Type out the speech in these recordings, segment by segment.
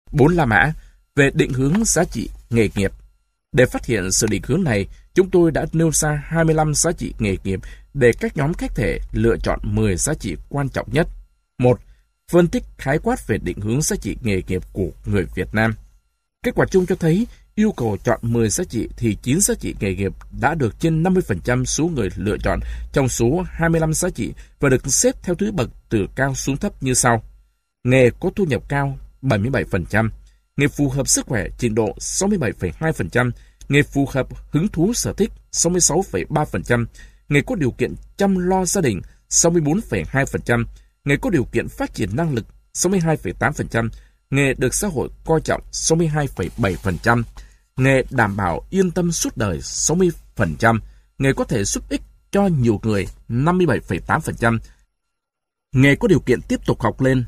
4 La Mã về định hướng giá trị nghề nghiệp. Để phát hiện sự định hướng này, chúng tôi đã nêu ra 25 giá trị nghề nghiệp để các nhóm khách thể lựa chọn 10 giá trị quan trọng nhất. 1. Phân tích khái quát về định hướng giá trị nghề nghiệp của người Việt Nam. Kết quả chung cho thấy, yêu cầu chọn 10 giá trị thì 9 giá trị nghề nghiệp đã được trên 50% số người lựa chọn trong số 25 giá trị và được xếp theo thứ bậc từ cao xuống thấp như sau. Nghề có thu nhập cao 77%, nghề phù hợp sức khỏe trình độ 67,2%, nghề phù hợp hứng thú sở thích 66,3%, nghề có điều kiện chăm lo gia đình 64,2%, nghề có điều kiện phát triển năng lực 62,8%, nghề được xã hội coi trọng 62,7%, nghề đảm bảo yên tâm suốt đời 60%, nghề có thể giúp ích cho nhiều người 57,8%, nghề có điều kiện tiếp tục học lên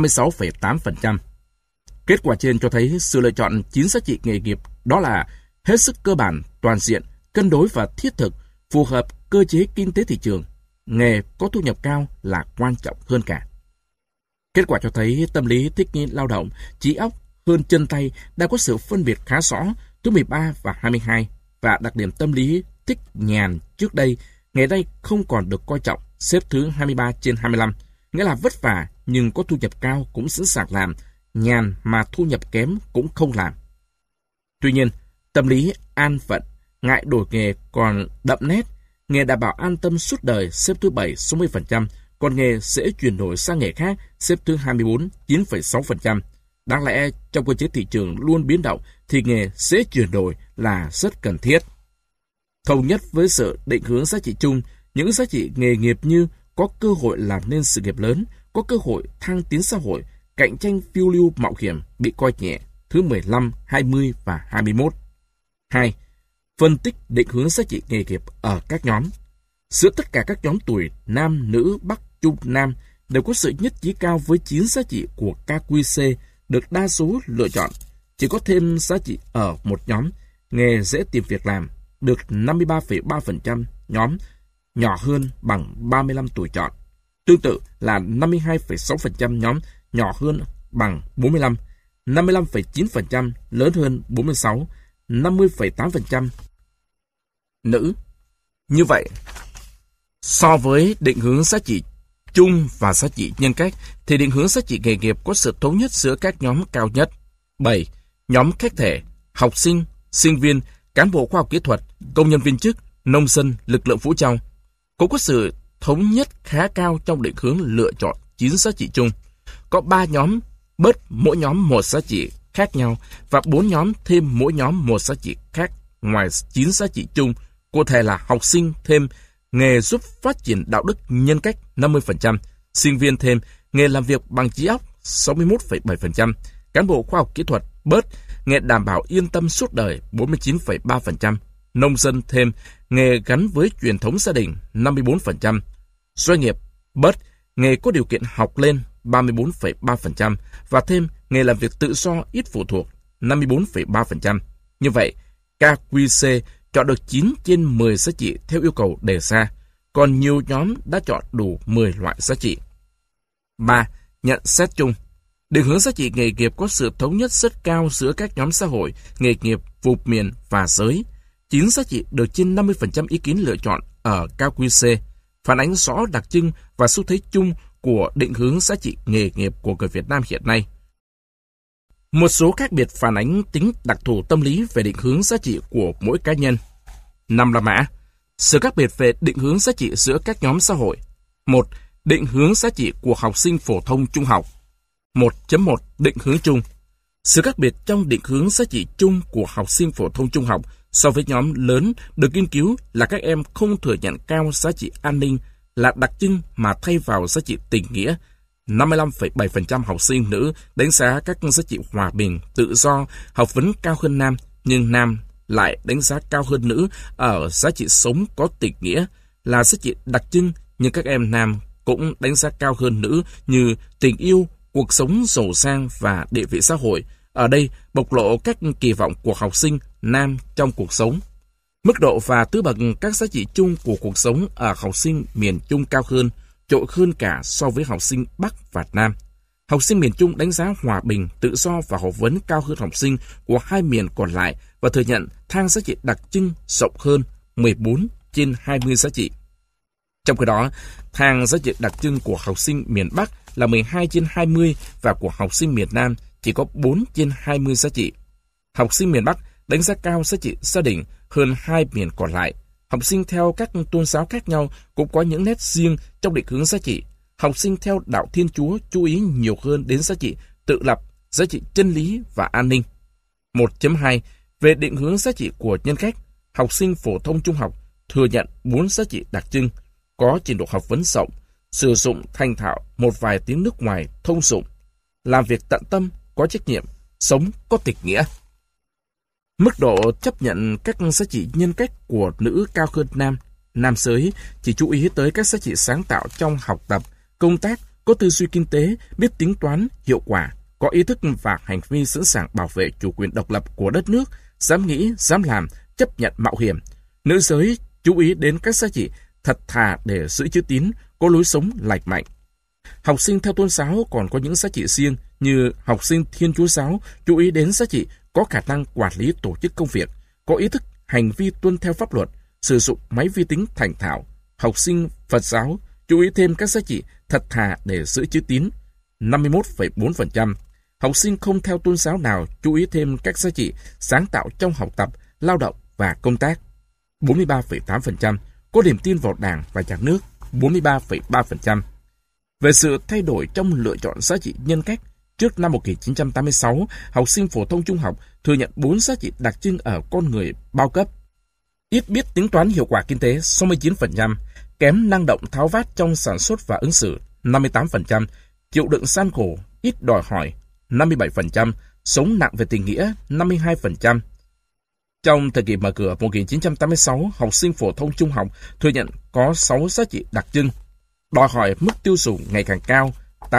56,8%. Kết quả trên cho thấy sự lựa chọn 9 giá trị nghề nghiệp đó là hết sức cơ bản, toàn diện, cân đối và thiết thực, phù hợp cơ chế kinh tế thị trường. Nghề có thu nhập cao là quan trọng hơn cả. Kết quả cho thấy tâm lý thích nghi lao động, trí óc hơn chân tay đã có sự phân biệt khá rõ thứ 13 và 22 và đặc điểm tâm lý thích nhàn trước đây, ngày nay không còn được coi trọng, xếp thứ 23 trên 25, nghĩa là vất vả nhưng có thu nhập cao cũng sẵn sàng làm, nhàn mà thu nhập kém cũng không làm. Tuy nhiên, tâm lý an phận, ngại đổi nghề còn đậm nét, nghề đảm bảo an tâm suốt đời xếp thứ 7 60%, còn nghề sẽ chuyển đổi sang nghề khác xếp thứ 24 9,6%. Đáng lẽ trong cơ chế thị trường luôn biến động thì nghề sẽ chuyển đổi là rất cần thiết. Thống nhất với sự định hướng giá trị chung, những giá trị nghề nghiệp như có cơ hội làm nên sự nghiệp lớn, có cơ hội thăng tiến xã hội, cạnh tranh phiêu lưu mạo hiểm bị coi nhẹ, thứ 15, 20 và 21. 2. Phân tích định hướng giá trị nghề nghiệp ở các nhóm. Giữa tất cả các nhóm tuổi nam, nữ, bắc, trung, nam đều có sự nhất trí cao với 9 giá trị của KQC được đa số lựa chọn. Chỉ có thêm giá trị ở một nhóm, nghề dễ tìm việc làm, được 53,3% nhóm, nhỏ hơn bằng 35 tuổi chọn. Tương tự là 52,6% nhóm, nhỏ hơn bằng 45, 55,9% lớn hơn 46, 50,8% nữ. Như vậy, so với định hướng giá trị chung và giá trị nhân cách, thì định hướng giá trị nghề nghiệp có sự thống nhất giữa các nhóm cao nhất. 7. Nhóm khách thể, học sinh, sinh viên, cán bộ khoa học kỹ thuật, công nhân viên chức, nông dân, lực lượng vũ trang cũng có sự thống nhất khá cao trong định hướng lựa chọn 9 giá trị chung. Có 3 nhóm bớt mỗi nhóm một giá trị khác nhau và 4 nhóm thêm mỗi nhóm một giá trị khác ngoài 9 giá trị chung. Cụ thể là học sinh thêm nghề giúp phát triển đạo đức nhân cách 50%, sinh viên thêm nghề làm việc bằng trí óc 61,7%, cán bộ khoa học kỹ thuật bớt nghề đảm bảo yên tâm suốt đời 49,3%, nông dân thêm nghề gắn với truyền thống gia đình 54%, doanh nghiệp bớt nghề có điều kiện học lên 34,3% và thêm nghề làm việc tự do ít phụ thuộc 54,3%. Như vậy, KQC chọn được 9 trên 10 giá trị theo yêu cầu đề ra, còn nhiều nhóm đã chọn đủ 10 loại giá trị. 3. Nhận xét chung. Định hướng giá trị nghề nghiệp có sự thống nhất rất cao giữa các nhóm xã hội, nghề nghiệp, vùng miền và giới. 9 giá trị được trên 50% ý kiến lựa chọn ở KQC, phản ánh rõ đặc trưng và xu thế chung của định hướng giá trị nghề nghiệp của người Việt Nam hiện nay. Một số khác biệt phản ánh tính đặc thù tâm lý về định hướng giá trị của mỗi cá nhân. 5 La Mã. Sự khác biệt về định hướng giá trị giữa các nhóm xã hội. 1. Định hướng giá trị của học sinh phổ thông trung học. 1.1 Định hướng chung. Sự khác biệt trong định hướng giá trị chung của học sinh phổ thông trung học so với nhóm lớn được nghiên cứu là các em không thừa nhận cao giá trị an ninh là đặc trưng mà thay vào giá trị tình nghĩa. 55,7% học sinh nữ đánh giá các giá trị hòa bình, tự do, học vấn cao hơn nam, nhưng nam lại đánh giá cao hơn nữ ở giá trị sống có tình nghĩa là giá trị đặc trưng, nhưng các em nam cũng đánh giá cao hơn nữ như tình yêu, cuộc sống giàu sang và địa vị xã hội. Ở đây bộc lộ các kỳ vọng của học sinh nam trong cuộc sống. Mức độ và thứ bậc các giá trị chung của cuộc sống ở học sinh miền Trung cao hơn, trội hơn cả so với học sinh Bắc và Nam. Học sinh miền Trung đánh giá hòa bình, tự do và học vấn cao hơn học sinh của hai miền còn lại và thừa nhận thang giá trị đặc trưng rộng hơn 14 trên 20 giá trị. Trong khi đó, thang giá trị đặc trưng của học sinh miền Bắc là 12 trên 20 và của học sinh miền Nam chỉ có 4 trên 20 giá trị. Học sinh miền Bắc đánh giá cao giá trị gia đình hơn hai miền còn lại. Học sinh theo các tôn giáo khác nhau cũng có những nét riêng trong định hướng giá trị. Học sinh theo đạo Thiên Chúa chú ý nhiều hơn đến giá trị tự lập, giá trị chân lý và an ninh. 1.2. Về định hướng giá trị của nhân cách, học sinh phổ thông trung học thừa nhận 4 giá trị đặc trưng, có trình độ học vấn rộng, sử dụng thành thạo một vài tiếng nước ngoài thông dụng, làm việc tận tâm, có trách nhiệm, sống có tịch nghĩa. Mức độ chấp nhận các giá trị nhân cách của nữ cao hơn nam. Nam giới chỉ chú ý tới các giá trị sáng tạo trong học tập, công tác, có tư duy kinh tế, biết tính toán, hiệu quả, có ý thức và hành vi sẵn sàng bảo vệ chủ quyền độc lập của đất nước, dám nghĩ, dám làm, chấp nhận mạo hiểm. Nữ giới chú ý đến các giá trị thật thà để giữ chữ tín, có lối sống lành mạnh. Học sinh theo tôn giáo còn có những giá trị riêng như học sinh Thiên Chúa giáo chú ý đến giá trị có khả năng quản lý tổ chức công việc, có ý thức hành vi tuân theo pháp luật, sử dụng máy vi tính thành thạo. Học sinh Phật giáo chú ý thêm các giá trị thật thà để giữ chữ tín, 51,4%. Học sinh không theo tôn giáo nào chú ý thêm các giá trị sáng tạo trong học tập, lao động và công tác, 43,8%. Có niềm tin vào Đảng và Nhà nước, 43,3%. Về sự thay đổi trong lựa chọn giá trị nhân cách, trước năm 1986, học sinh phổ thông trung học thừa nhận 4 giá trị đặc trưng ở con người bao cấp. Ít biết tính toán hiệu quả kinh tế, 69%, kém năng động tháo vát trong sản xuất và ứng xử, 58%, chịu đựng gian khổ, ít đòi hỏi, 57%, sống nặng về tình nghĩa, 52%. Trong thời kỳ mở cửa 1986, học sinh phổ thông trung học thừa nhận có 6 giá trị đặc trưng. Đòi hỏi mức tiêu dùng ngày càng cao,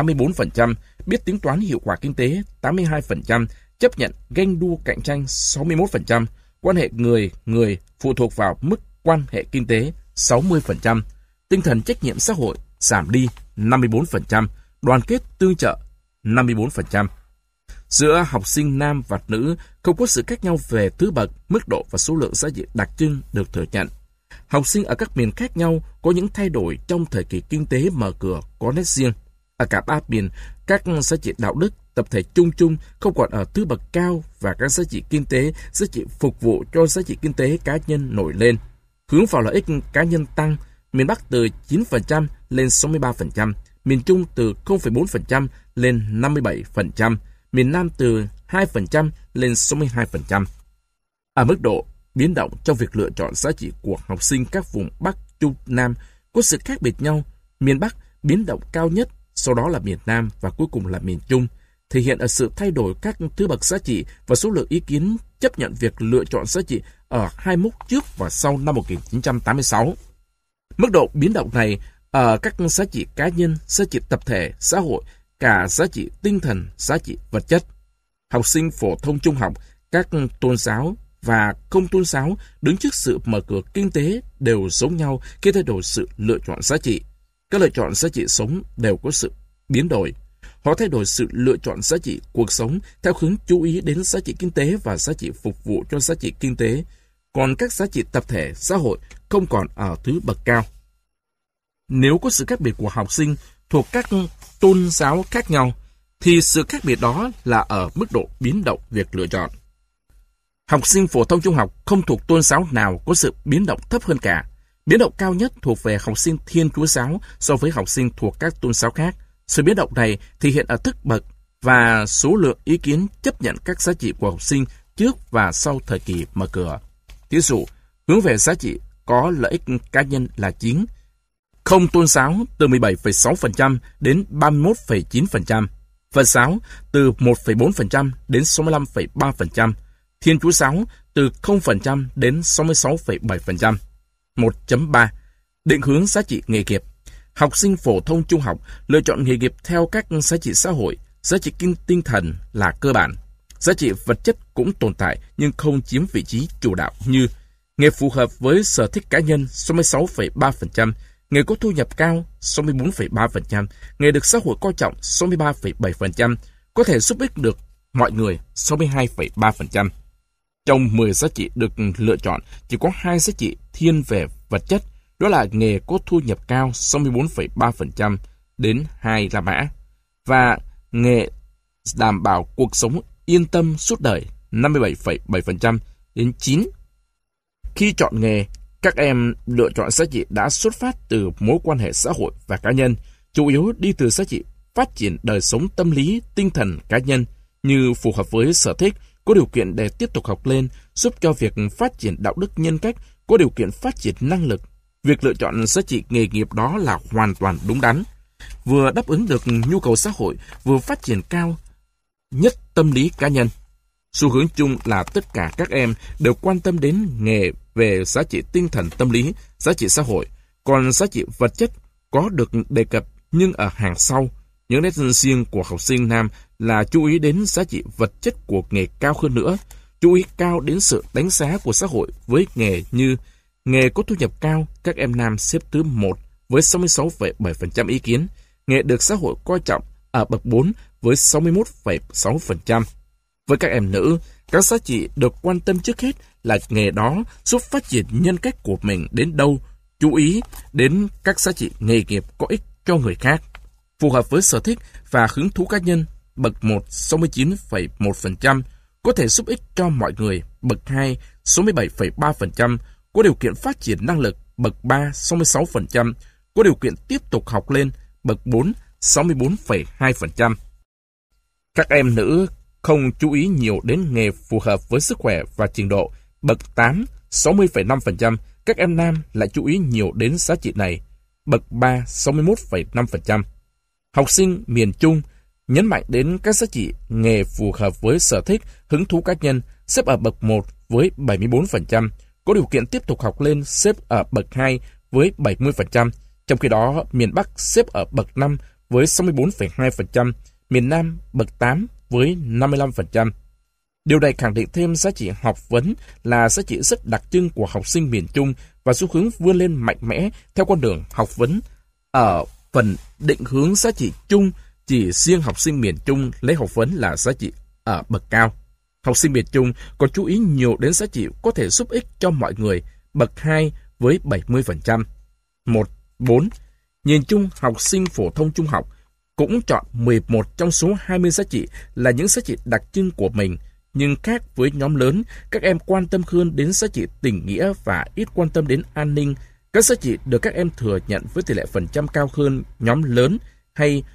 84%, biết tính toán hiệu quả kinh tế, 82%, chấp nhận ganh đua cạnh tranh, 61%, quan hệ người phụ thuộc vào mức quan hệ kinh tế, 60%, tinh thần trách nhiệm xã hội giảm đi, 54%, đoàn kết tương trợ, 54%. Giữa học sinh nam và nữ không có sự khác nhau về thứ bậc, mức độ và số lượng giá trị đặc trưng được thừa nhận. Học sinh ở các miền khác nhau có những thay đổi trong thời kỳ kinh tế mở cửa có nét riêng. Ở cả ba miền, các giá trị đạo đức, tập thể chung không còn ở thứ bậc cao và các giá trị kinh tế, giá trị phục vụ cho giá trị kinh tế cá nhân nổi lên. Hướng vào lợi ích cá nhân tăng, miền Bắc từ 9% lên 63%, miền Trung từ 0,4% lên 57%, miền Nam từ 2% lên 62%. Ở mức độ biến động trong việc lựa chọn giá trị của học sinh các vùng Bắc, Trung, Nam có sự khác biệt nhau. Miền Bắc biến động cao nhất, sau đó là miền Nam và cuối cùng là miền Trung, thể hiện ở sự thay đổi các thứ bậc giá trị và số lượng ý kiến chấp nhận việc lựa chọn giá trị ở hai mốc trước và sau năm 1986. Mức độ biến động này ở các giá trị cá nhân, giá trị tập thể, xã hội, cả giá trị tinh thần, giá trị vật chất. Học sinh phổ thông trung học, các tôn giáo và không tôn giáo đứng trước sự mở cửa kinh tế đều giống nhau khi thay đổi sự lựa chọn giá trị. Các lựa chọn giá trị sống đều có sự biến đổi. Họ thay đổi sự lựa chọn giá trị cuộc sống theo hướng chú ý đến giá trị kinh tế và giá trị phục vụ cho giá trị kinh tế, còn các giá trị tập thể, xã hội không còn ở thứ bậc cao. Nếu có sự khác biệt của học sinh thuộc các tôn giáo khác nhau, thì sự khác biệt đó là ở mức độ biến động việc lựa chọn. Học sinh phổ thông trung học không thuộc tôn giáo nào có sự biến động thấp hơn cả. Biến động cao nhất thuộc về học sinh Thiên Chúa giáo so với học sinh thuộc các tôn giáo khác. Sự biến động này thể hiện ở thức bậc và số lượng ý kiến chấp nhận các giá trị của học sinh trước và sau thời kỳ mở cửa. Ví dụ, hướng về giá trị có lợi ích cá nhân là 9, không tôn giáo từ 17,6% đến 31,9%, Phật giáo từ 1,4% đến 65,3%, Thiên Chúa giáo từ 0% đến 66,7%. 1.3. Định hướng giá trị nghề nghiệp. Học sinh phổ thông trung học lựa chọn nghề nghiệp theo các giá trị xã hội, giá trị tinh thần là cơ bản. Giá trị vật chất cũng tồn tại nhưng không chiếm vị trí chủ đạo như nghề phù hợp với sở thích cá nhân 66,3%, Nghề có thu nhập cao 64,3%, nghề được xã hội coi trọng 63,7%, có thể giúp ích được mọi người 62,3%. Trong 10 giá trị được lựa chọn, chỉ có 2 giá trị thiên về vật chất, đó là nghề có thu nhập cao 64,3% đến 2 La Mã và nghề đảm bảo cuộc sống yên tâm suốt đời 57,7% đến 9. Khi chọn nghề, các em lựa chọn giá trị đã xuất phát từ mối quan hệ xã hội và cá nhân, chủ yếu đi từ giá trị phát triển đời sống tâm lý, tinh thần cá nhân như phù hợp với sở thích, có điều kiện để tiếp tục học lên, giúp cho việc phát triển đạo đức nhân cách, có điều kiện phát triển năng lực. Việc lựa chọn giá trị nghề nghiệp đó là hoàn toàn đúng đắn, vừa đáp ứng được nhu cầu xã hội, vừa phát triển cao nhất tâm lý cá nhân. Xu hướng chung là tất cả các em đều quan tâm đến nghề về giá trị tinh thần tâm lý, giá trị xã hội, còn giá trị vật chất có được đề cập nhưng ở hàng sau. Những nét riêng của học sinh nam là chú ý đến giá trị vật chất của nghề cao hơn nữa, chú ý cao đến sự đánh giá của xã hội với nghề như nghề có thu nhập cao, các em nam xếp thứ 1 với 66,7% ý kiến, nghề được xã hội coi trọng ở bậc 4 với 61,6%. Với các em nữ, các giá trị được quan tâm trước hết là nghề đó giúp phát triển nhân cách của mình đến đâu, chú ý đến các giá trị nghề nghiệp có ích cho người khác, phù hợp với sở thích và hứng thú cá nhân. Bậc 1 69,1%, có thể giúp ích cho mọi người. Bậc 2 67,3%, có điều kiện phát triển năng lực. Bậc 3 66%, có điều kiện tiếp tục học lên. Bậc 4 64,2%. Các em nữ không chú ý nhiều đến nghề phù hợp với sức khỏe và trình độ. Bậc 8 60,5%, các em nam lại chú ý nhiều đến giá trị này. Bậc 3 61,5%. Học sinh miền Trung nhấn mạnh đến các giá trị nghề phù hợp với sở thích, hứng thú cá nhân, xếp ở bậc 1 với 74%, có điều kiện tiếp tục học lên xếp ở bậc 2 với 70%, trong khi đó miền Bắc xếp ở bậc 5 với 64,2%, miền Nam bậc 8 với 55%. Điều này khẳng định thêm giá trị học vấn là giá trị rất đặc trưng của học sinh miền Trung và xu hướng vươn lên mạnh mẽ theo con đường học vấn. Ở phần định hướng giá trị chung, chỉ riêng học sinh miền Trung lấy học vấn là giá trị ở bậc cao. Học sinh miền Trung còn chú ý nhiều đến giá trị có thể giúp ích cho mọi người, bậc 2 với 70%. 4. Nhìn chung, học sinh phổ thông trung học cũng chọn 11 trong số 20 giá trị là những giá trị đặc trưng của mình, nhưng khác với nhóm lớn, các em quan tâm hơn đến giá trị tình nghĩa và ít quan tâm đến an ninh. Các giá trị được các em thừa nhận với tỷ lệ phần trăm cao hơn nhóm lớn hay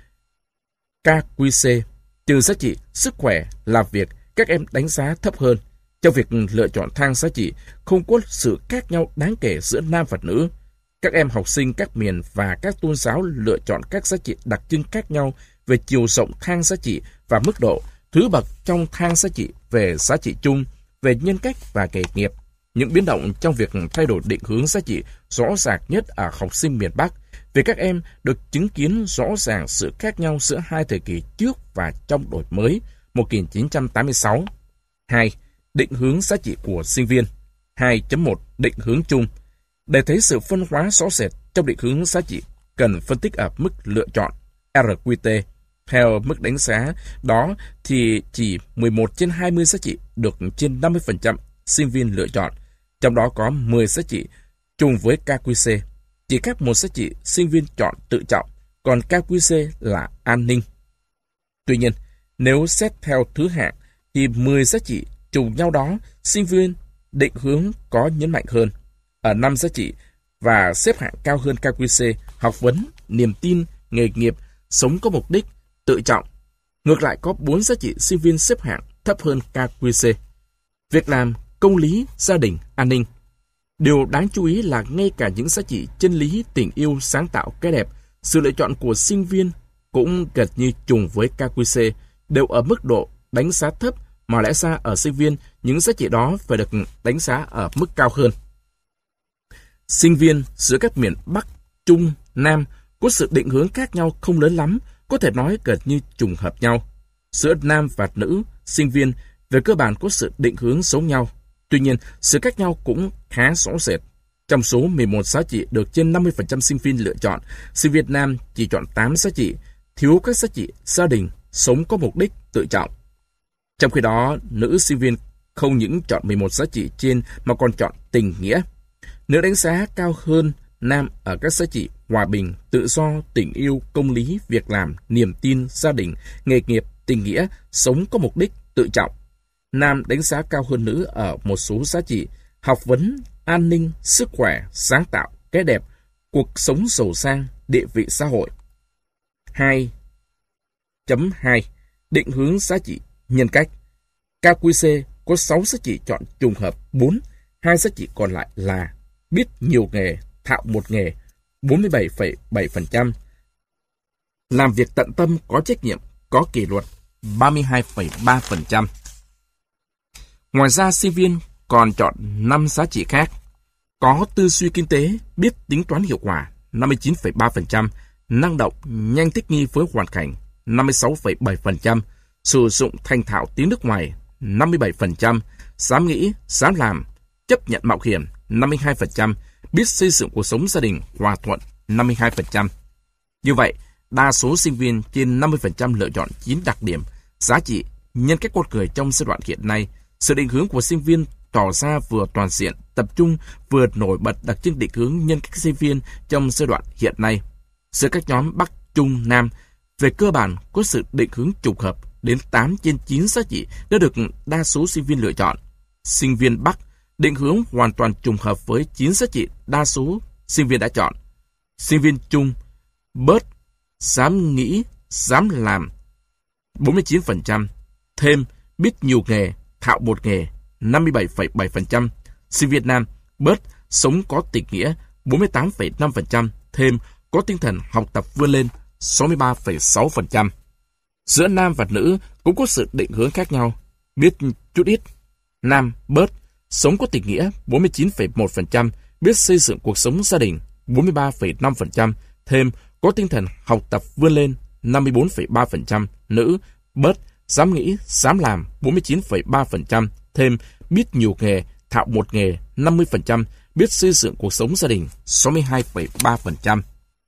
KQC, trừ giá trị sức khỏe, làm việc, các em đánh giá thấp hơn. Trong việc lựa chọn thang giá trị, không có sự khác nhau đáng kể giữa nam và nữ. Các em học sinh các miền và các tôn giáo lựa chọn các giá trị đặc trưng khác nhau về chiều rộng thang giá trị và mức độ, thứ bậc trong thang giá trị về giá trị chung, về nhân cách và nghề nghiệp. Những biến động trong việc thay đổi định hướng giá trị rõ ràng nhất ở học sinh miền Bắc, vì các em được chứng kiến rõ ràng sự khác nhau giữa hai thời kỳ trước và trong đổi mới 1986. 2. Định hướng giá trị của sinh viên. 2.1 Định hướng chung. Để thấy sự phân hóa rõ rệt trong định hướng giá trị, cần phân tích ở mức lựa chọn RQT. Theo mức đánh giá đó thì chỉ 11 trên 20 giá trị được trên 50% sinh viên lựa chọn, trong đó có 10 giá trị chung với KQC. Chỉ khác một giá trị sinh viên chọn tự trọng, còn KQC là an ninh. Tuy nhiên, nếu xét theo thứ hạng thì 10 giá trị trùng nhau đó, sinh viên định hướng có nhấn mạnh hơn ở 5 giá trị và xếp hạng cao hơn KQC: học vấn, niềm tin, nghề nghiệp, sống có mục đích, tự trọng. Ngược lại, có 4 giá trị sinh viên xếp hạng thấp hơn KQC: việc làm, công lý, gia đình, an ninh. Điều đáng chú ý là ngay cả những giá trị chân lý, tình yêu, sáng tạo, cái đẹp, sự lựa chọn của sinh viên cũng gần như trùng với KQC, đều ở mức độ đánh giá thấp, mà lẽ ra ở sinh viên những giá trị đó phải được đánh giá ở mức cao hơn. Sinh viên giữa các miền Bắc, Trung, Nam có sự định hướng khác nhau không lớn lắm, có thể nói gần như trùng hợp nhau. Giữa nam và nữ, sinh viên về cơ bản có sự định hướng giống nhau. Tuy nhiên, sự khác nhau cũng khá rõ rệt. Trong số 11 giá trị được trên 50% sinh viên lựa chọn, sinh viên nam chỉ chọn 8 giá trị, thiếu các giá trị gia đình, sống có mục đích, tự trọng. Trong khi đó, nữ sinh viên không những chọn 11 giá trị trên mà còn chọn tình nghĩa. Nữ đánh giá cao hơn nam ở các giá trị hòa bình, tự do, tình yêu, công lý, việc làm, niềm tin, gia đình, nghề nghiệp, tình nghĩa, sống có mục đích, tự trọng. Nam đánh giá cao hơn nữ ở một số giá trị học vấn, an ninh, sức khỏe, sáng tạo, cái đẹp, cuộc sống giàu sang, địa vị xã hội. 2.2 Định hướng giá trị nhân cách. KQC có 6 giá trị chọn trùng hợp 4, 2 giá trị còn lại là biết nhiều nghề, thạo một nghề 47,7%, làm việc tận tâm, có trách nhiệm, có kỷ luật 32,3%. Ngoài ra, sinh viên còn chọn 5 giá trị khác: có tư duy kinh tế, biết tính toán hiệu quả 59,3%, năng động, nhanh thích nghi với hoàn cảnh 56,7%, sử dụng thành thạo tiếng nước ngoài 57%, dám nghĩ, dám làm, chấp nhận mạo hiểm 52%, biết xây dựng cuộc sống gia đình hòa thuận 52%. Như vậy, đa số sinh viên trên 50% lựa chọn 9 đặc điểm giá trị nhân cách con người trong giai đoạn hiện nay. Sự định hướng của sinh viên tỏ ra vừa toàn diện, tập trung, vừa nổi bật đặc trưng định hướng nhân cách sinh viên trong giai đoạn hiện nay. Giữa các nhóm Bắc, Trung, Nam, về cơ bản có sự định hướng trùng hợp đến 8 trên 9 giá trị đã được đa số sinh viên lựa chọn. Sinh viên Bắc định hướng hoàn toàn trùng hợp với 9 giá trị đa số sinh viên đã chọn. Sinh viên Trung bớt, dám nghĩ, dám làm 49%, thêm biết nhiều nghề, thạo một nghề 57,7%. Sinh viên Nam bớt, sống có tình nghĩa 48,5%, thêm có tinh thần học tập vươn lên 63,6%. Giữa nam và nữ cũng có sự định hướng khác nhau. Biết chút ít, nam bớt, sống có tình nghĩa 49,1%, biết xây dựng cuộc sống gia đình 43,5%, thêm có tinh thần học tập vươn lên 54,3%. Nữ bớt, dám nghĩ, dám làm 49,3%, thêm biết nhiều nghề, thạo một nghề 50%, biết xây dựng cuộc sống gia đình 62,3%.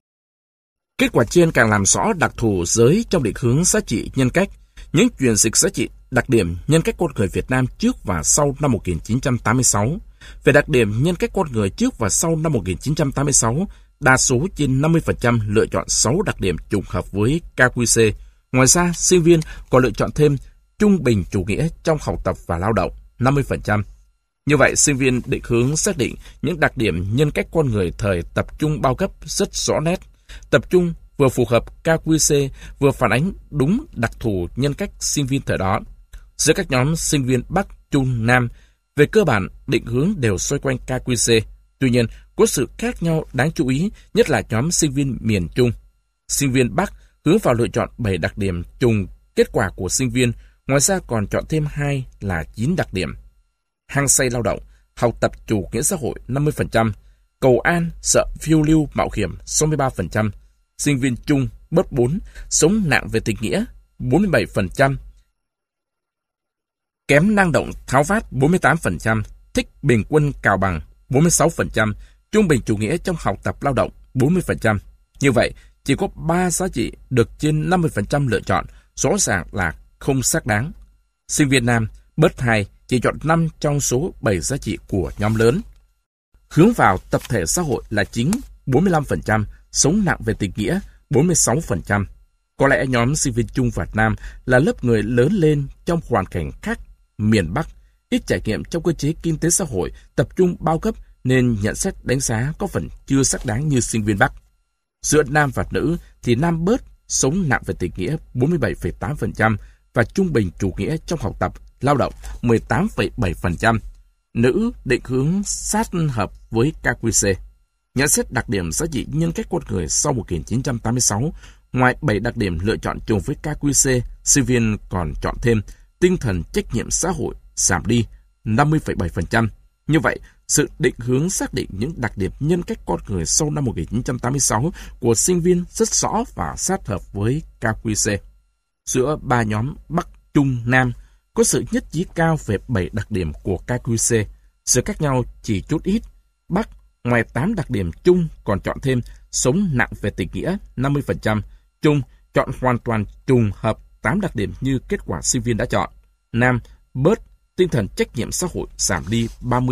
Kết quả trên càng làm rõ đặc thù giới trong định hướng giá trị nhân cách. Những chuyển dịch giá trị đặc điểm nhân cách con người Việt Nam trước và sau năm 1986. Về đặc điểm nhân cách con người trước và sau năm 1986, đa số trên 50% lựa chọn 6 đặc điểm trùng hợp với KQC. Ngoài ra, sinh viên còn lựa chọn thêm trung bình chủ nghĩa trong học tập và lao động 50%. Như vậy, sinh viên định hướng xác định những đặc điểm nhân cách con người thời tập trung bao cấp rất rõ nét. Tập trung vừa phù hợp KQC, vừa phản ánh đúng đặc thù nhân cách sinh viên thời đó. Giữa các nhóm sinh viên Bắc, Trung, Nam, về cơ bản định hướng đều xoay quanh KQC. Tuy nhiên, có sự khác nhau đáng chú ý, nhất là nhóm sinh viên miền Trung. Sinh viên Bắc hướng vào lựa chọn 7 đặc điểm trùng kết quả của sinh viên, ngoài ra còn chọn thêm 2 là 9 đặc điểm. Hăng say lao động, học tập chủ nghĩa xã hội 50%, cầu an, sợ phiêu lưu mạo hiểm 63%, sinh viên Trung bớt 4, sống nặng về tình nghĩa 47%, kém năng động tháo vát 48%, thích bình quân cào bằng 46%, trung bình chủ nghĩa trong học tập lao động 40%. Như vậy, chỉ có 3 giá trị được trên 50% lựa chọn, rõ ràng là không xác đáng. Sinh viên Nam bớt 2, chỉ chọn 5 trong số 7 giá trị của nhóm lớn. Hướng vào tập thể xã hội là chính 45%, sống nặng về tình nghĩa 46%. Có lẽ nhóm sinh viên Trung và Nam là lớp người lớn lên trong hoàn cảnh khác miền Bắc, ít trải nghiệm trong cơ chế kinh tế xã hội, tập trung bao cấp nên nhận xét đánh giá có phần chưa xác đáng như sinh viên Bắc. Giữa nam và nữ thì nam bớt, sống nặng về tình nghĩa 47,8% và trung bình chủ nghĩa trong học tập, lao động 18,7%. Nữ định hướng sát hợp với KQC. Nhận xét đặc điểm giá trị nhân cách con người sau 1986, ngoài 7 đặc điểm lựa chọn trùng với KQC, sinh viên còn chọn thêm tinh thần trách nhiệm xã hội giảm đi 50,7%. Như vậy, sự định hướng xác định những đặc điểm nhân cách con người sau năm 1986 của sinh viên rất rõ và sát hợp với KQC. Giữa 3 nhóm Bắc, Trung, Nam có sự nhất trí cao về 7 đặc điểm của KQC. Sự khác nhau chỉ chút ít. Bắc ngoài 8 đặc điểm chung còn chọn thêm sống nặng về tình nghĩa 50%, Trung chọn hoàn toàn trùng hợp 8 đặc điểm như kết quả sinh viên đã chọn. Nam bớt tinh thần trách nhiệm xã hội giảm đi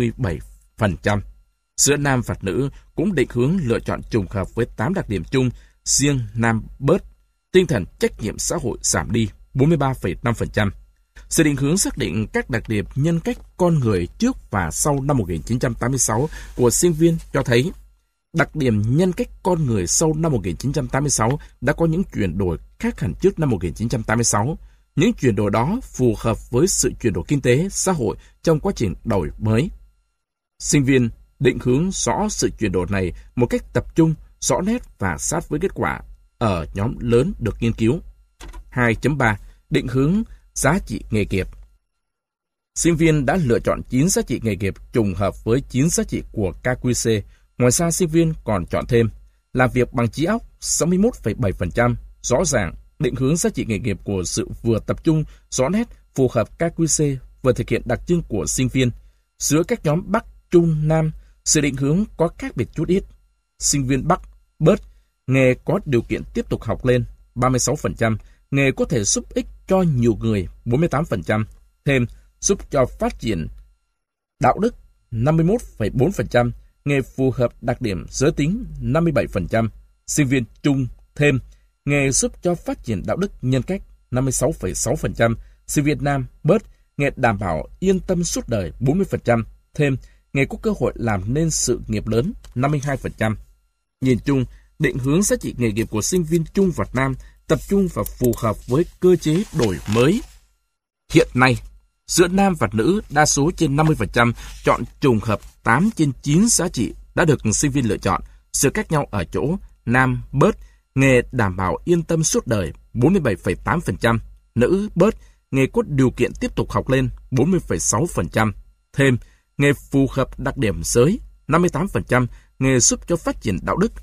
37%. Giữa nam và nữ cũng định hướng lựa chọn trùng hợp với 8 đặc điểm chung, riêng nam bớt tinh thần trách nhiệm xã hội giảm đi 43,5%. Sự định hướng xác định các đặc điểm nhân cách con người trước và sau năm 1986 của sinh viên cho thấy đặc điểm nhân cách con người sau năm 1986 đã có những chuyển đổi khác hẳn trước năm 1986. Những chuyển đổi đó phù hợp với sự chuyển đổi kinh tế, xã hội trong quá trình đổi mới. Sinh viên định hướng rõ sự chuyển đổi này một cách tập trung, rõ nét và sát với kết quả ở nhóm lớn được nghiên cứu. 2.3. Định hướng giá trị nghề nghiệp. Sinh viên đã lựa chọn 9 giá trị nghề nghiệp trùng hợp với 9 giá trị của KQC. Ngoài ra, sinh viên còn chọn thêm làm việc bằng trí óc 61,7%, rõ ràng, định hướng giá trị nghề nghiệp của sự vừa tập trung, rõ nét, phù hợp KQC, vừa thực hiện đặc trưng của sinh viên. Giữa các nhóm Bắc, Trung, Nam, sự định hướng có khác biệt chút ít. Sinh viên Bắc, bớt, nghề có điều kiện tiếp tục học lên, 36%, nghề có thể giúp ích cho nhiều người, 48%, thêm giúp cho phát triển đạo đức, 51,4%, nghề phù hợp đặc điểm giới tính, 57%, sinh viên Trung, thêm nghề giúp cho phát triển đạo đức nhân cách, 56,6%, sinh viên Nam, bớt, nghề đảm bảo yên tâm suốt đời, 40%, thêm nghề có cơ hội làm nên sự nghiệp lớn, 52%. Nhìn chung, định hướng giá trị nghề nghiệp của sinh viên Trung và Nam tập trung và phù hợp với cơ chế đổi mới. Hiện nay, giữa nam và nữ đa số trên 50% chọn trùng hợp 8 trên 9 giá trị đã được sinh viên lựa chọn. Sự khác nhau ở chỗ nam bớt, nghề đảm bảo yên tâm suốt đời, 47,8%, nữ bớt, nghề có điều kiện tiếp tục học lên, 40,6%, thêm nghề phù hợp đặc điểm giới, 58%, nghề giúp cho phát triển đạo đức,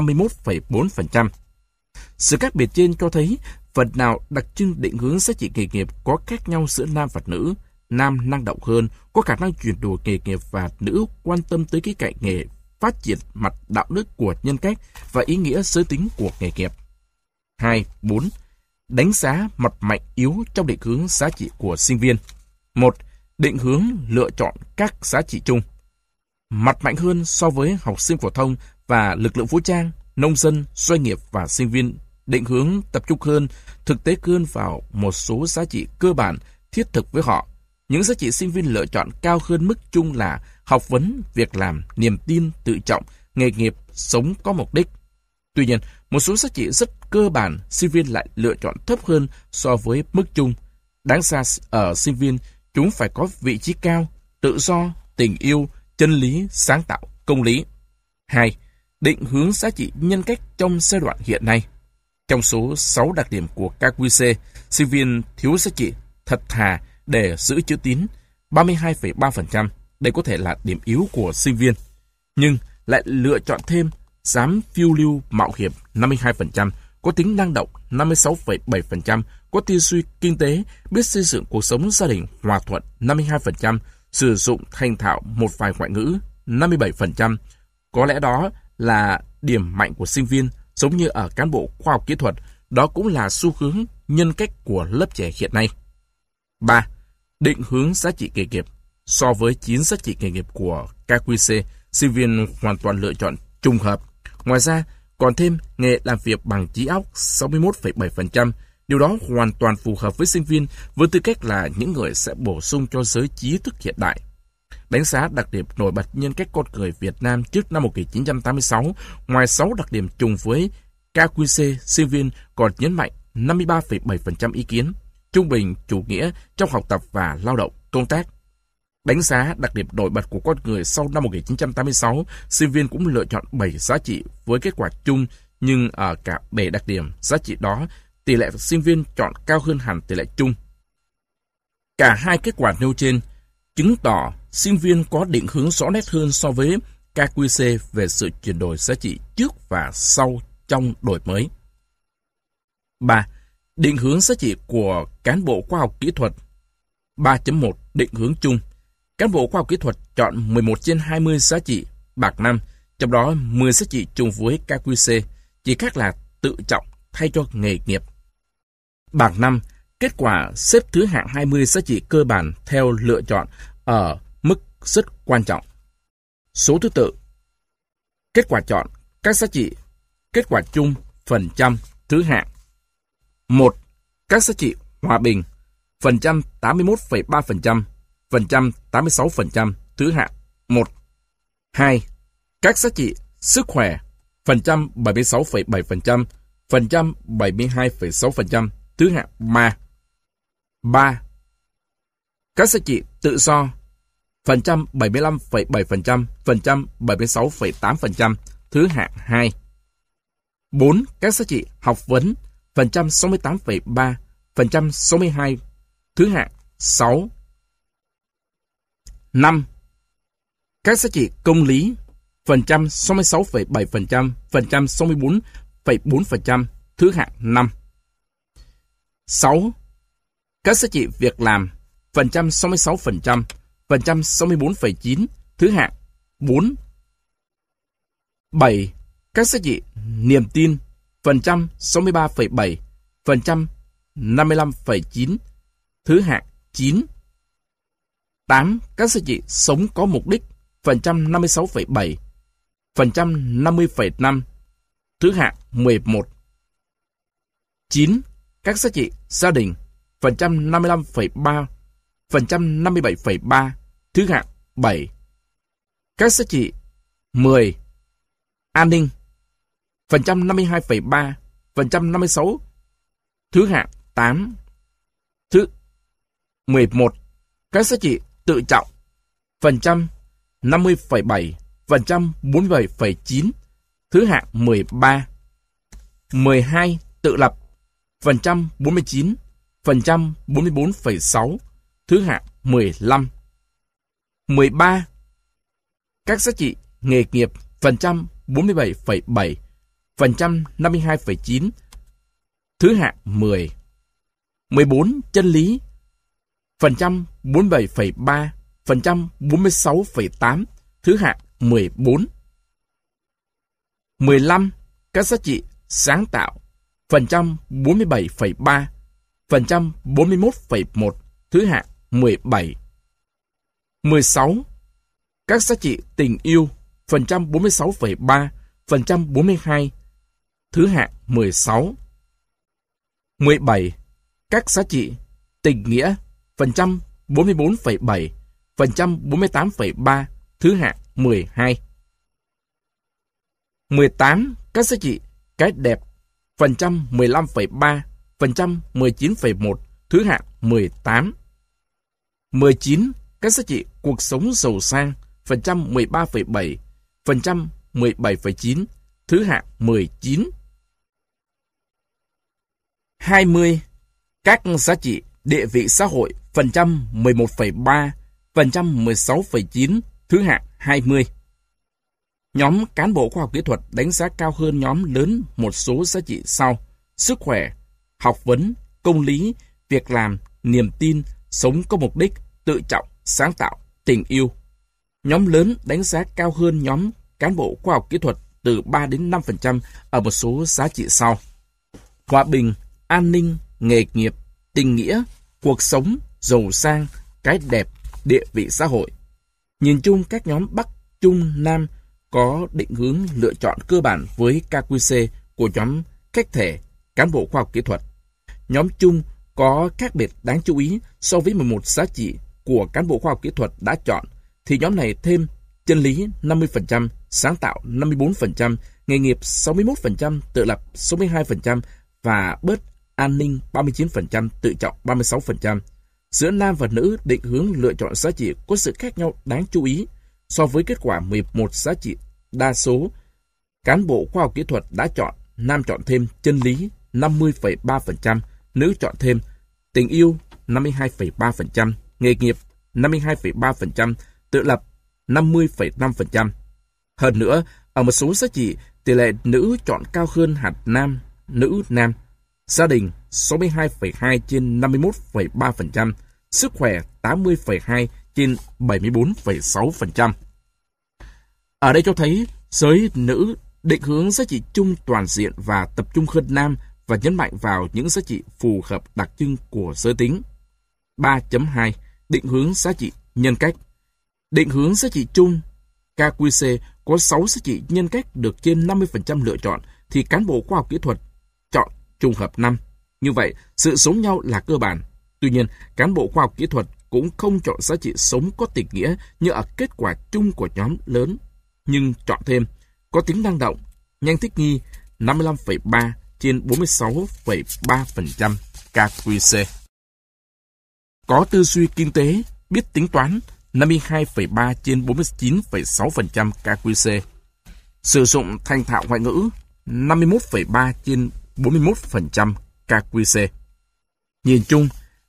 51,4%. Sự khác biệt trên cho thấy phần nào đặc trưng định hướng giá trị nghề nghiệp có khác nhau giữa nam và nữ. Nam năng động hơn, có khả năng chuyển đổi nghề nghiệp và nữ quan tâm tới cái cạnh nghề, phát triển mặt đạo đức của nhân cách và ý nghĩa giới tính của nghề nghiệp. 2.4. Đánh giá mặt mạnh yếu trong định hướng giá trị của sinh viên. 1. Định hướng lựa chọn các giá trị chung. Mặt mạnh hơn so với học sinh phổ thông và lực lượng vũ trang, nông dân, doanh nghiệp và sinh viên. Định hướng tập trung hơn, thực tế hơn vào một số giá trị cơ bản, thiết thực với họ. Những giá trị sinh viên lựa chọn cao hơn mức chung là học vấn, việc làm, niềm tin, tự trọng, nghề nghiệp, sống có mục đích. Tuy nhiên, một số giá trị rất cơ bản, sinh viên lại lựa chọn thấp hơn so với mức chung. Đáng ra ở sinh viên, chúng phải có vị trí cao, tự do, tình yêu, chân lý, sáng tạo, công lý. 2. Định hướng giá trị nhân cách trong giai đoạn hiện nay. Trong số 6 đặc điểm của KQC, sinh viên thiếu giá trị thật thà để giữ chữ tín, 32,3%. Đây có thể là điểm yếu của sinh viên. Nhưng lại lựa chọn thêm dám phiêu lưu mạo hiểm, 52%, có tính năng động, 56,7%, có tư duy kinh tế, biết xây dựng cuộc sống gia đình hòa thuận, 52%, sử dụng thành thạo một vài ngoại ngữ, 57%. Có lẽ đó là điểm mạnh của sinh viên, giống như ở cán bộ khoa học kỹ thuật, đó cũng là xu hướng nhân cách của lớp trẻ hiện nay. 3. Định hướng giá trị nghề nghiệp. So với 9 giá trị nghề nghiệp của KQC, sinh viên hoàn toàn lựa chọn trùng hợp. Ngoài ra, còn thêm nghề làm việc bằng trí óc 61,7%. Điều đó hoàn toàn phù hợp với sinh viên với tư cách là những người sẽ bổ sung cho giới trí thức hiện đại. Đánh giá đặc điểm nổi bật nhân cách con người Việt Nam trước năm 1986, ngoài 6 đặc điểm trùng với KQC, sinh viên còn nhấn mạnh 53,7% ý kiến, trung bình chủ nghĩa trong học tập và lao động, công tác. Đánh giá đặc điểm nổi bật của con người sau năm 1986, sinh viên cũng lựa chọn 7 giá trị với kết quả chung, nhưng ở cả 7 đặc điểm giá trị đó, tỷ lệ sinh viên chọn cao hơn hẳn tỷ lệ chung. Cả hai kết quả nêu trên chứng tỏ sinh viên có định hướng rõ nét hơn so với KQC về sự chuyển đổi giá trị trước và sau trong đổi mới. 3. Định hướng giá trị của cán bộ khoa học kỹ thuật. 3.1. Định hướng chung. Cán bộ khoa học kỹ thuật chọn 11 trên 20 giá trị, bạc 5, Trong đó 10 giá trị chung với KQC, chỉ khác là tự trọng thay cho nghề nghiệp. Bảng 5, kết quả xếp thứ hạng 20 giá trị cơ bản theo lựa chọn ở mức rất quan trọng. Số thứ tự. Kết quả chọn các giá trị kết quả chung phần trăm thứ hạng. 1. Các giá trị hòa bình phần trăm 81,3%, phần trăm 86% thứ hạng 1. 2. Các giá trị sức khỏe phần trăm 76,7%, phần trăm 72,6% thứ hạng 3. 3. Các giá trị tự do phần trăm 75,7%, phần trăm 76,8% thứ hạng 2. 4. Các giá trị học vấn phần trăm 68,3%, phần trăm 62 thứ hạng 6. 5. Các giá trị công lý phần trăm 66,7%, phần trăm 64,4% thứ hạng 5. 6. Các giá trị việc làm phần trăm 66%, phần trăm 64,9% thứ hạng 4. 7. Các giá trị niềm tin phần trăm 63,7%, phần trăm 55,9% thứ hạng 9. 8. Các giá trị sống có mục đích phần trăm 56,7%, phần trăm 50,5% thứ hạng 11. 9. Các giá trị gia đình phần trăm 55,3%, phần trăm 57,3% thứ hạng 7. Các giá trị 10. An ninh phần trăm 52,3%, phần trăm 56 thứ hạng 8. Thứ 11. Các giá trị tự trọng phần trăm 50,7%, phần trăm 47,9% thứ hạng 13. 12. Tự lập phần trăm 49%, phần trăm 44,6% thứ hạng 15. 13. Các giá trị nghề nghiệp phần trăm 47,7%, phần trăm 52,9% thứ hạng 10. 14. Chân lý phần trăm 47,3%, phần trăm 46,8% thứ hạng 14. 15. Các giá trị sáng tạo phần trăm 47,3%, phần trăm 41,1% thứ hạng 17. 16. Các giá trị tình yêu phần trăm 46,3%, phần trăm 42% thứ hạng 16. 17. Các giá trị tình nghĩa phần trăm 44,7%, phần trăm 48,3% thứ hạng 12. 18. Các giá trị cái đẹp phần trăm 15,3%, phần trăm 19,1% thứ hạng 18. 19. Các giá trị cuộc sống giàu sang phần trăm 13,7%, phần trăm 17,9% thứ hạng 19. 20. Các giá trị địa vị xã hội phần trăm 11,3%, phần trăm 16,9% thứ hạng 20. Nhóm cán bộ khoa học kỹ thuật đánh giá cao hơn nhóm lớn một số giá trị sau: sức khỏe, học vấn, công lý, việc làm, niềm tin, sống có mục đích, tự trọng, sáng tạo, tình yêu. Nhóm lớn đánh giá cao hơn nhóm cán bộ khoa học kỹ thuật từ 3 đến 5% ở một số giá trị sau: hòa bình, an ninh, nghề nghiệp, tình nghĩa, cuộc sống, giàu sang, cái đẹp, địa vị xã hội. Nhìn chung, các nhóm Bắc, Trung, Nam có định hướng lựa chọn cơ bản với KQC của nhóm khách thể cán bộ khoa học kỹ thuật. Nhóm Trung có khác biệt đáng chú ý so với 11 giá trị của cán bộ khoa học kỹ thuật đã chọn, thì nhóm này thêm chân lý 50%, sáng tạo 54%, nghề nghiệp 61%, tự lập 62% và bớt an ninh 39%, tự trọng 36%. Giữa nam và nữ định hướng lựa chọn giá trị có sự khác nhau đáng chú ý. So với kết quả 11 giá trị đa số cán bộ khoa học kỹ thuật đã chọn, nam chọn thêm chân lý 50,3%, nữ chọn thêm tình yêu 52,3%, nghề nghiệp 52,3%, tự lập 50,5%. Hơn nữa, ở một số giá trị, tỷ lệ nữ chọn cao hơn hạt nam, nữ nam. Gia đình 62,2 trên 51,3%, sức khỏe 80,2 trên 74,6%. Ở đây cho thấy Giới nữ định hướng giá trị chung toàn diện và tập trung hơn nam và nhấn mạnh vào những giá trị phù hợp đặc trưng của giới tính. 3.2. Định hướng giá trị nhân cách. Định hướng giá trị chung KQC có 6 giá trị nhân cách được trên 50% lựa chọn thì cán bộ khoa học kỹ thuật chọn trùng hợp 5. Như vậy, sự giống nhau là cơ bản. Tuy nhiên, cán bộ khoa học kỹ thuật cũng không chọn giá trị sống có tình nghĩa như ở kết quả chung của nhóm lớn, nhưng chọn thêm có tính năng động, nhanh thích nghi 55,3 trên 46,3% KQC. Có tư duy kinh tế, biết tính toán 52,3 trên 49,6% KQC. Sử dụng thành thạo ngoại ngữ 51,3 trên 41% KQC. Nhìn chung,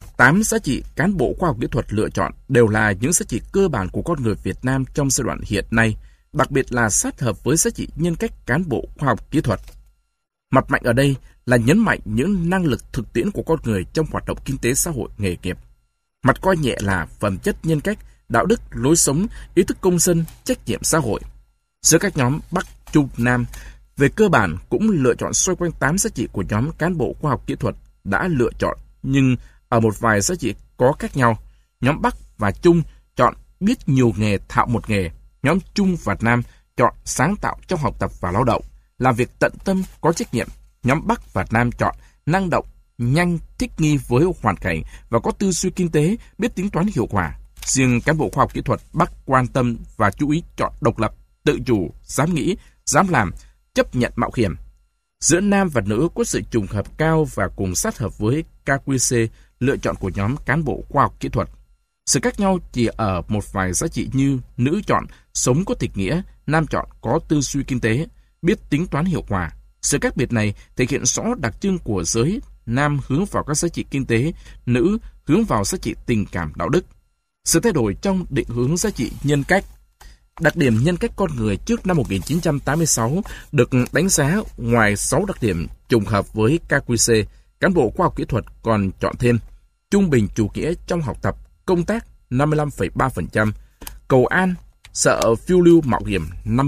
8 giá trị cán bộ khoa học kỹ thuật lựa chọn đều là những giá trị cơ bản của con người Việt Nam trong giai đoạn hiện nay, đặc biệt là sát hợp với giá trị nhân cách cán bộ khoa học kỹ thuật. Mặt mạnh ở đây là nhấn mạnh những năng lực thực tiễn của con người trong hoạt động kinh tế xã hội nghề nghiệp. Mặt coi nhẹ là phẩm chất nhân cách, đạo đức, lối sống, ý thức công dân, trách nhiệm xã hội. Giữa các nhóm Bắc, Trung, Nam, về cơ bản cũng lựa chọn xoay quanh 8 giá trị của nhóm cán bộ khoa học kỹ thuật đã lựa chọn, nhưng ở một vài giá trị có khác nhau. Nhóm Bắc và Trung chọn biết nhiều nghề thạo một nghề. Nhóm Trung và Nam chọn sáng tạo trong học tập và lao động, làm việc tận tâm, có trách nhiệm. Nhóm Bắc và Nam chọn năng động, nhanh, thích nghi với hoàn cảnh và có tư duy kinh tế, biết tính toán hiệu quả. Riêng cán bộ khoa học kỹ thuật Bắc quan tâm và chú ý chọn độc lập, tự chủ, dám nghĩ, dám làm, chấp nhận mạo hiểm. Giữa nam và nữ có sự trùng hợp cao và cùng sát hợp với KQC lựa chọn của nhóm cán bộ khoa học kỹ thuật. Sự khác nhau chỉ ở một vài giá trị như nữ chọn sống có tình nghĩa, nam chọn có tư duy kinh tế, biết tính toán hiệu quả. Sự khác biệt này thể hiện rõ đặc trưng của giới, nam hướng vào các giá trị kinh tế, nữ hướng vào giá trị tình cảm đạo đức. Sự thay đổi trong định hướng giá trị nhân cách. Đặc điểm nhân cách con người trước năm 1986 được đánh giá ngoài 6 đặc điểm trùng hợp với KQC, cán bộ khoa học kỹ thuật còn chọn thêm trung bình chủ nghĩa trong học tập, công tác 55,3%, cầu an, sợ phiêu lưu mạo hiểm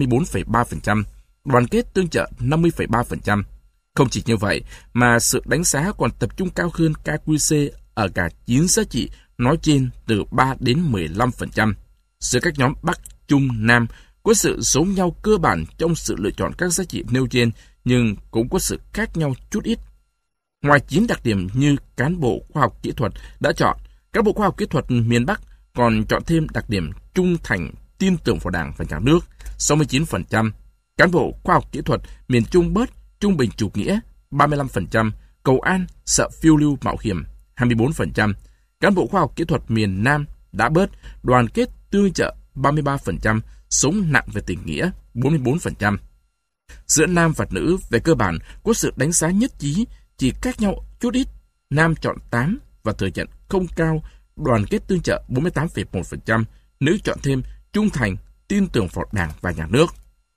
54,3%, đoàn kết tương trợ 50,3%. Không chỉ như vậy, mà sự đánh giá còn tập trung cao hơn KQC ở cả 9 giá trị nói trên từ 3 đến 15%. Giữa các nhóm Bắc, Trung, Nam có sự giống nhau cơ bản trong sự lựa chọn các giá trị nêu trên, nhưng cũng có sự khác nhau chút ít. Ngoài 9 đặc điểm như cán bộ khoa học kỹ thuật đã chọn, cán bộ khoa học kỹ thuật miền Bắc còn chọn thêm đặc điểm trung thành, tin tưởng vào Đảng và Nhà nước 69%, cán bộ khoa học kỹ thuật miền Trung bớt trung bình chủ nghĩa 35%, cầu an, sợ phiêu lưu mạo hiểm 24%, cán bộ khoa học kỹ thuật miền Nam đã bớt đoàn kết tương trợ 33%, sống nặng về tình nghĩa 44%. Giữa nam và nữ về cơ bản có sự đánh giá nhất trí, chỉ khác nhau chút ít. Nam chọn 8 và thừa nhận không cao, đoàn kết tương trợ 48,1%, nữ chọn thêm trung thành, tin tưởng vào Đảng và Nhà nước.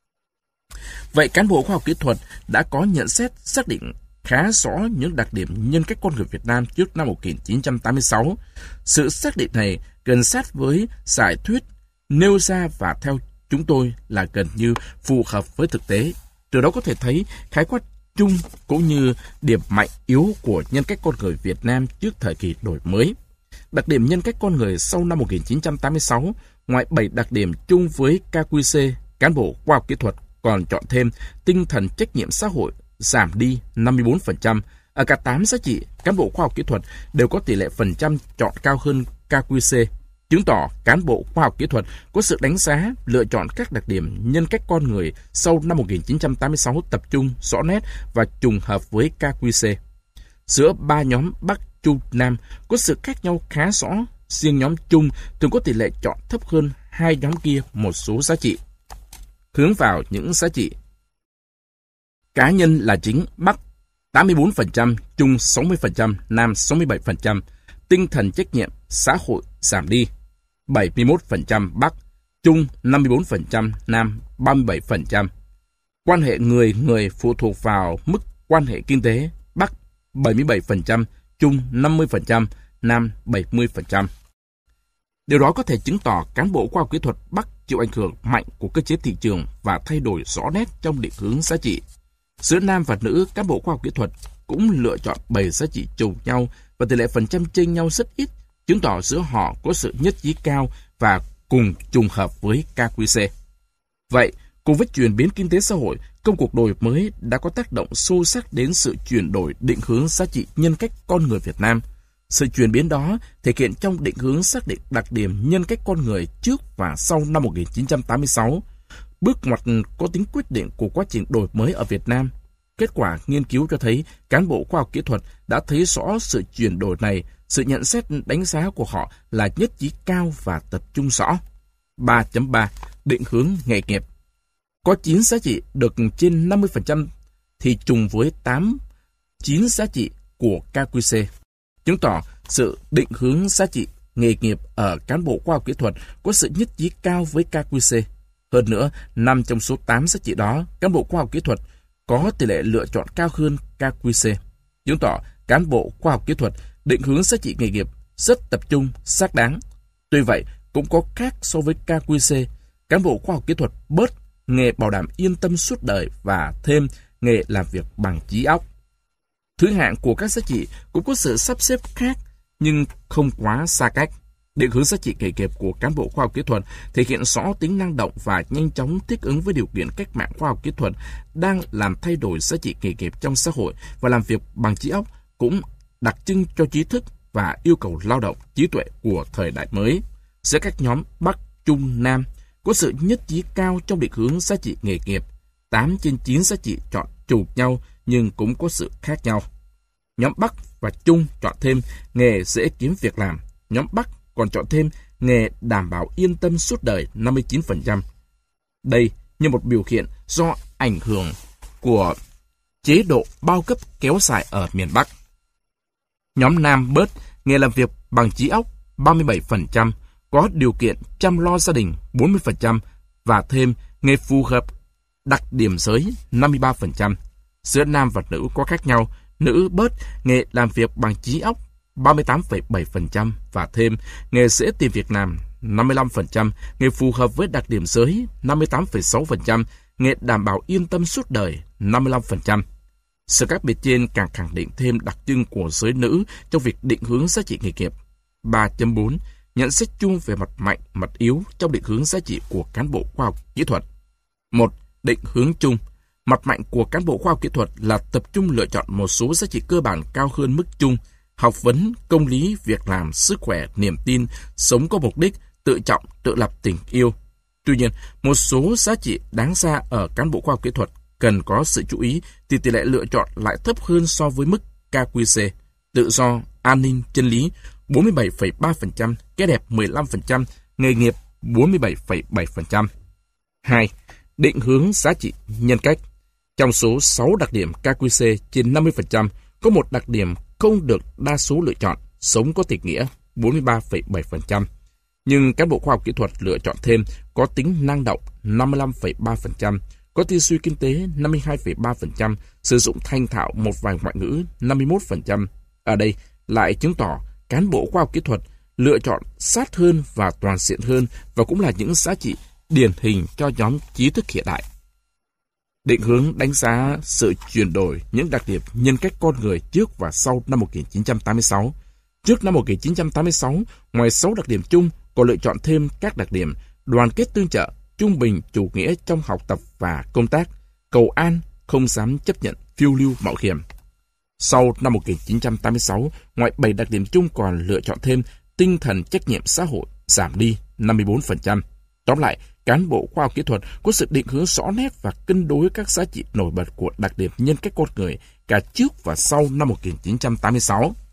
Vậy cán bộ khoa học kỹ thuật đã có nhận xét xác định khá rõ những đặc điểm nhân cách con người Việt Nam trước năm 1986. Sự xác định này gần sát với giải thuyết nêu ra và theo chúng tôi là gần như phù hợp với thực tế. Từ đó có thể thấy khái quát chung cũng như điểm mạnh yếu của nhân cách con người Việt Nam trước thời kỳ đổi mới. Đặc điểm nhân cách con người sau năm 1986, ngoài 7 đặc điểm chung với KQC, cán bộ khoa học kỹ thuật còn chọn thêm tinh thần trách nhiệm xã hội giảm đi 54%. Ở cả 8 giá trị, cán bộ khoa học kỹ thuật đều có tỷ lệ phần trăm chọn cao hơn KQC, chứng tỏ cán bộ khoa học kỹ thuật có sự đánh giá, lựa chọn các đặc điểm nhân cách con người sau năm 1986 tập trung, rõ nét và trùng hợp với KQC. Giữa 3 nhóm Bắc, Trung, Nam có sự khác nhau khá rõ, riêng nhóm Trung thường có tỷ lệ chọn thấp hơn hai nhóm kia một số giá trị. Hướng vào những giá trị cá nhân là chính: Bắc 84%, Trung 60%, Nam 67%. Tinh thần trách nhiệm xã hội giảm đi 71% Bắc, Trung 54%, Nam 37%. Quan hệ người phụ thuộc vào mức quan hệ kinh tế: Bắc 77%, Trung 50%, Nam 70%. Điều đó có thể chứng tỏ cán bộ khoa học kỹ thuật Bắc chịu ảnh hưởng mạnh của cơ chế thị trường và thay đổi rõ nét trong định hướng giá trị. Giữa nam và nữ cán bộ khoa học kỹ thuật cũng lựa chọn 7 giá trị trùng nhau và tỷ lệ phần trăm chênh nhau rất ít, chứng tỏ giữa họ có sự nhất trí cao và cùng trùng hợp với KQC. Vậy, cùng với chuyển biến kinh tế xã hội, công cuộc đổi mới đã có tác động sâu sắc đến sự chuyển đổi định hướng giá trị nhân cách con người Việt Nam. Sự chuyển biến đó thể hiện trong định hướng xác định đặc điểm nhân cách con người trước và sau năm 1986, bước ngoặt có tính quyết định của quá trình đổi mới ở Việt Nam. Kết quả nghiên cứu cho thấy cán bộ khoa học kỹ thuật đã thấy rõ sự chuyển đổi này, sự nhận xét đánh giá của họ là nhất trí cao và tập trung rõ. 3.3 Định hướng nghề nghiệp. Có 9 giá trị được trên 50% thì trùng với 9 giá trị của KQC, chứng tỏ sự định hướng giá trị nghề nghiệp ở cán bộ khoa học kỹ thuật có sự nhất trí cao với KQC. Hơn nữa, 5 trong số 8 giá trị đó, cán bộ khoa học kỹ thuật có tỷ lệ lựa chọn cao hơn KQC, chứng tỏ cán bộ khoa học kỹ thuật định hướng giá trị nghề nghiệp rất tập trung, xác đáng. Tuy vậy, cũng có khác so với KQC, cán bộ khoa học kỹ thuật bớt nghề bảo đảm yên tâm suốt đời và thêm nghề làm việc bằng trí óc. Thứ hạng của các giá trị cũng có sự sắp xếp khác nhưng không quá xa cách. Định hướng giá trị nghề nghiệp của cán bộ khoa học kỹ thuật thể hiện rõ tính năng động và nhanh chóng thích ứng với điều kiện cách mạng khoa học kỹ thuật đang làm thay đổi giá trị nghề nghiệp trong xã hội và làm việc bằng trí óc cũng đặc trưng cho trí thức và yêu cầu lao động, trí tuệ của thời đại mới. Giữa các nhóm Bắc, Trung, Nam có sự nhất trí cao trong định hướng giá trị nghề nghiệp. 8 trên 9 giá trị chọn trùng nhau nhưng cũng có sự khác nhau. Nhóm Bắc và Trung chọn thêm nghề dễ kiếm việc làm. Nhóm Bắc còn chọn thêm nghề đảm bảo yên tâm suốt đời 59%. Đây như một biểu hiện do ảnh hưởng của chế độ bao cấp kéo dài ở miền Bắc. Nhóm Nam bớt nghề làm việc bằng trí óc 37%, có điều kiện chăm lo gia đình 40% và thêm nghề phù hợp đặc điểm giới 53%. Giữa nam và nữ có khác nhau, nữ bớt nghề làm việc bằng trí óc 38,7% và thêm nghề dễ tìm việc làm 55%, nghề phù hợp với đặc điểm giới 58,6%, nghề đảm bảo yên tâm suốt đời 55%. Sự khác biệt trên càng khẳng định thêm đặc trưng của giới nữ trong việc định hướng giá trị nghề nghiệp. 3.4 Nhận xét chung về mặt mạnh, mặt yếu trong định hướng giá trị của cán bộ khoa học kỹ thuật. 1. Định hướng chung. Mặt mạnh của cán bộ khoa học kỹ thuật là tập trung lựa chọn một số giá trị cơ bản cao hơn mức chung: học vấn, công lý, việc làm, sức khỏe, niềm tin, sống có mục đích, tự trọng, tự lập, tình yêu. Tuy nhiên, một số giá trị đáng ra ở cán bộ khoa học kỹ thuật cần có sự chú ý thì tỷ lệ lựa chọn lại thấp hơn so với mức KQC: tự do, an ninh, chân lý 47,3%, cái đẹp 15%, nghề nghiệp 47,7%. 2. Định hướng giá trị nhân cách. Trong số 6 đặc điểm KQC trên 50%, có một đặc điểm không được đa số lựa chọn: sống có tình nghĩa 43,7%. Nhưng cán bộ khoa học kỹ thuật lựa chọn thêm có tính năng động 55,3%, có tư duy kinh tế 52,3%, sử dụng thành thạo một vài ngoại ngữ 51%. Ở đây lại chứng tỏ cán bộ khoa học kỹ thuật lựa chọn sát hơn và toàn diện hơn và cũng là những giá trị điển hình cho nhóm trí thức hiện đại. Định hướng đánh giá sự chuyển đổi những đặc điểm nhân cách con người trước và sau năm 1986. Trước năm 1986, ngoài 6 đặc điểm chung, còn lựa chọn thêm các đặc điểm đoàn kết tương trợ, trung bình chủ nghĩa trong học tập và công tác, cầu an, không dám chấp nhận phiêu lưu mạo hiểm. Sau năm 1986, ngoài 7 đặc điểm chung còn lựa chọn thêm tinh thần trách nhiệm xã hội, giảm đi 54%. Tóm lại, cán bộ khoa học kỹ thuật có sự định hướng rõ nét và cân đối các giá trị nổi bật của đặc điểm nhân cách con người cả trước và sau năm 1986.